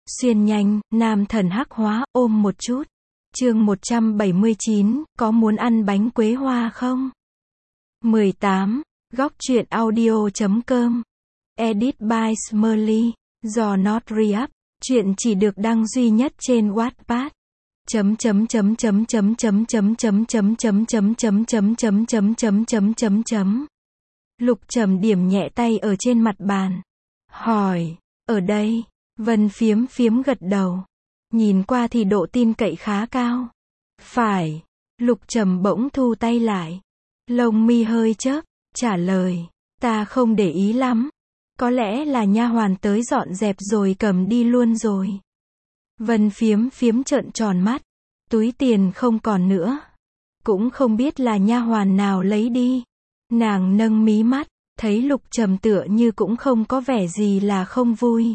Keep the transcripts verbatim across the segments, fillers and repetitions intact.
Xuyên nhanh, nam thần hắc hóa, ôm một chút. Chương một trăm bảy mươi chín, có muốn ăn bánh quế hoa không? mười tám. Góc truyện audio chấm com. Edit by Smurly. Do Not Re-up. Chuyện chỉ được đăng duy nhất trên Wattpad. chấm chấm chấm chấm chấm chấm chấm chấm chấm chấm chấm chấm chấm chấm chấm chấm chấm chấm chấm. Lục Trầm điểm nhẹ tay ở trên mặt bàn. Hỏi, ở đây. Vân Phiếm Phiếm gật đầu. Nhìn qua thì độ tin cậy khá cao. Phải. Lục Trầm bỗng thu tay lại. Lông mi hơi chớp, trả lời. Ta không để ý lắm. Có lẽ là nha hoàn tới dọn dẹp rồi cầm đi luôn rồi. Vân Phiếm Phiếm trợn tròn mắt. Túi tiền không còn nữa. Cũng không biết là nha hoàn nào lấy đi. Nàng nâng mí mắt, thấy Lục Trầm tựa như cũng không có vẻ gì là không vui.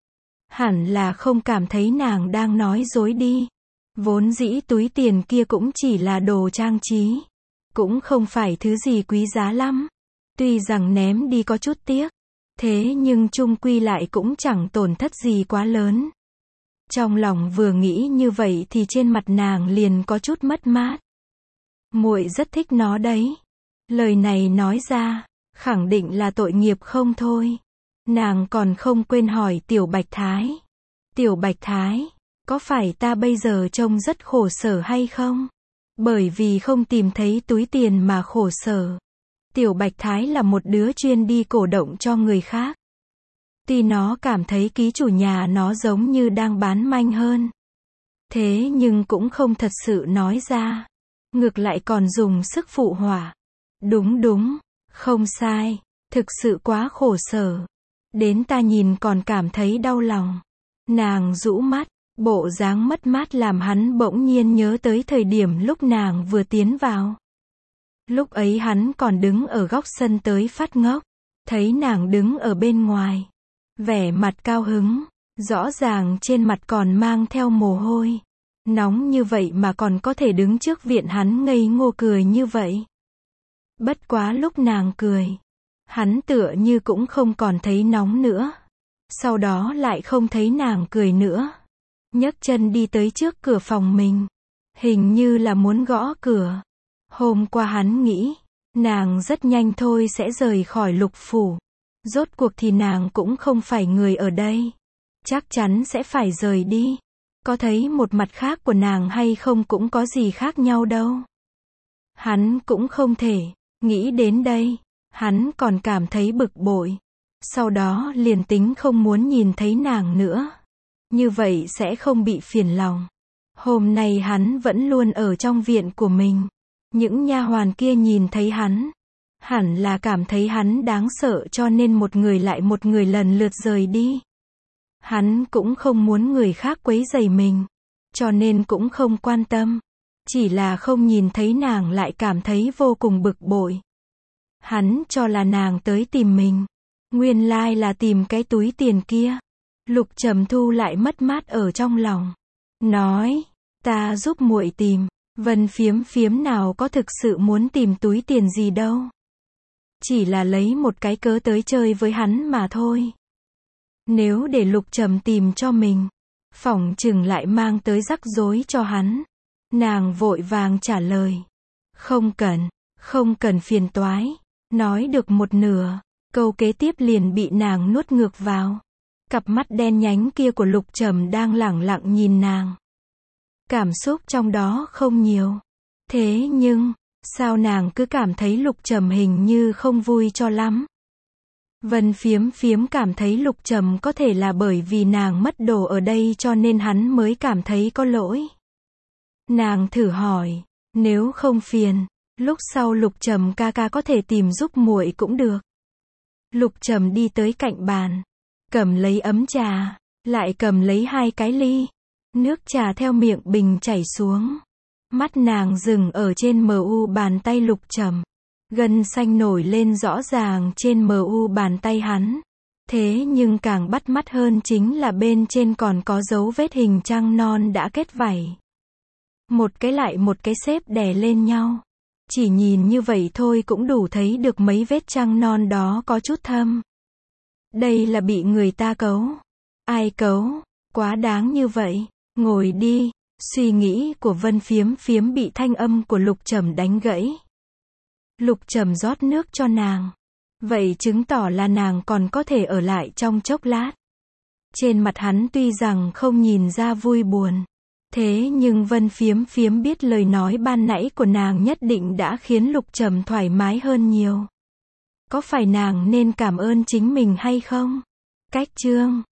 Hẳn là không cảm thấy nàng đang nói dối đi. Vốn dĩ túi tiền kia cũng chỉ là đồ trang trí. Cũng không phải thứ gì quý giá lắm. Tuy rằng ném đi có chút tiếc. Thế nhưng chung quy lại cũng chẳng tổn thất gì quá lớn. Trong lòng vừa nghĩ như vậy thì trên mặt nàng liền có chút mất mát. Muội rất thích nó đấy. Lời này nói ra, khẳng định là tội nghiệp không thôi. Nàng còn không quên hỏi Tiểu Bạch Thái. Tiểu Bạch Thái, có phải ta bây giờ trông rất khổ sở hay không? Bởi vì không tìm thấy túi tiền mà khổ sở. Tiểu Bạch Thái là một đứa chuyên đi cổ động cho người khác. Tuy nó cảm thấy ký chủ nhà nó giống như đang bán manh hơn. Thế nhưng cũng không thật sự nói ra. Ngược lại còn dùng sức phụ họa. Đúng đúng, không sai, thực sự quá khổ sở. Đến ta nhìn còn cảm thấy đau lòng. Nàng rũ mắt, bộ dáng mất mát làm hắn bỗng nhiên nhớ tới thời điểm lúc nàng vừa tiến vào. Lúc ấy hắn còn đứng ở góc sân tới phát ngốc. Thấy nàng đứng ở bên ngoài. Vẻ mặt cao hứng. Rõ ràng trên mặt còn mang theo mồ hôi. Nóng như vậy mà còn có thể đứng trước viện hắn ngây ngô cười như vậy. Bất quá lúc nàng cười. Hắn tựa như cũng không còn thấy nóng nữa. Sau đó lại không thấy nàng cười nữa. Nhấc chân đi tới trước cửa phòng mình. Hình như là muốn gõ cửa. Hôm qua hắn nghĩ, nàng rất nhanh thôi sẽ rời khỏi Lục phủ. Rốt cuộc thì nàng cũng không phải người ở đây. Chắc chắn sẽ phải rời đi. Có thấy một mặt khác của nàng hay không cũng có gì khác nhau đâu. Hắn cũng không thể. Nghĩ đến đây, hắn còn cảm thấy bực bội. Sau đó liền tính không muốn nhìn thấy nàng nữa. Như vậy sẽ không bị phiền lòng. Hôm nay hắn vẫn luôn ở trong viện của mình. Những nha hoàn kia nhìn thấy hắn. Hẳn là cảm thấy hắn đáng sợ cho nên một người lại một người lần lượt rời đi. Hắn cũng không muốn người khác quấy rầy mình. Cho nên cũng không quan tâm. Chỉ là không nhìn thấy nàng lại cảm thấy vô cùng bực bội. Hắn cho là nàng tới tìm mình. Nguyên lai là tìm cái túi tiền kia. Lục Trầm thu lại mất mát ở trong lòng. Nói, ta giúp muội tìm. Vân Phiếm Phiếm nào có thực sự muốn tìm túi tiền gì đâu. Chỉ là lấy một cái cớ tới chơi với hắn mà thôi. Nếu để Lục Trầm tìm cho mình, phỏng chừng lại mang tới rắc rối cho hắn. Nàng vội vàng trả lời. Không cần, không cần phiền toái. Nói được một nửa, câu kế tiếp liền bị nàng nuốt ngược vào. Cặp mắt đen nhánh kia của Lục Trầm đang lẳng lặng nhìn nàng. Cảm xúc trong đó không nhiều. Thế nhưng, sao nàng cứ cảm thấy Lục Trầm hình như không vui cho lắm. Vân Phiếm Phiếm cảm thấy Lục Trầm có thể là bởi vì nàng mất đồ ở đây cho nên hắn mới cảm thấy có lỗi. Nàng thử hỏi, nếu không phiền, lúc sau Lục Trầm ca ca có thể tìm giúp muội cũng được. Lục Trầm đi tới cạnh bàn, cầm lấy ấm trà, lại cầm lấy hai cái ly. Nước trà theo miệng bình chảy xuống. Mắt nàng dừng ở trên mờ u bàn tay Lục Trầm. Gân xanh nổi lên rõ ràng trên mờ u bàn tay hắn. Thế nhưng càng bắt mắt hơn chính là bên trên còn có dấu vết hình trăng non đã kết vảy. Một cái lại một cái xếp đè lên nhau. Chỉ nhìn như vậy thôi cũng đủ thấy được mấy vết trăng non đó có chút thâm. Đây là bị người ta cấu. Ai cấu? Quá đáng như vậy. Ngồi đi. Suy nghĩ của Vân Phiếm Phiếm bị thanh âm của Lục Trầm đánh gãy. Lục Trầm rót nước cho nàng. Vậy chứng tỏ là nàng còn có thể ở lại trong chốc lát. Trên mặt hắn tuy rằng không nhìn ra vui buồn. Thế nhưng Vân Phiếm Phiếm biết lời nói ban nãy của nàng nhất định đã khiến Lục Trầm thoải mái hơn nhiều. Có phải nàng nên cảm ơn chính mình hay không? Cách chương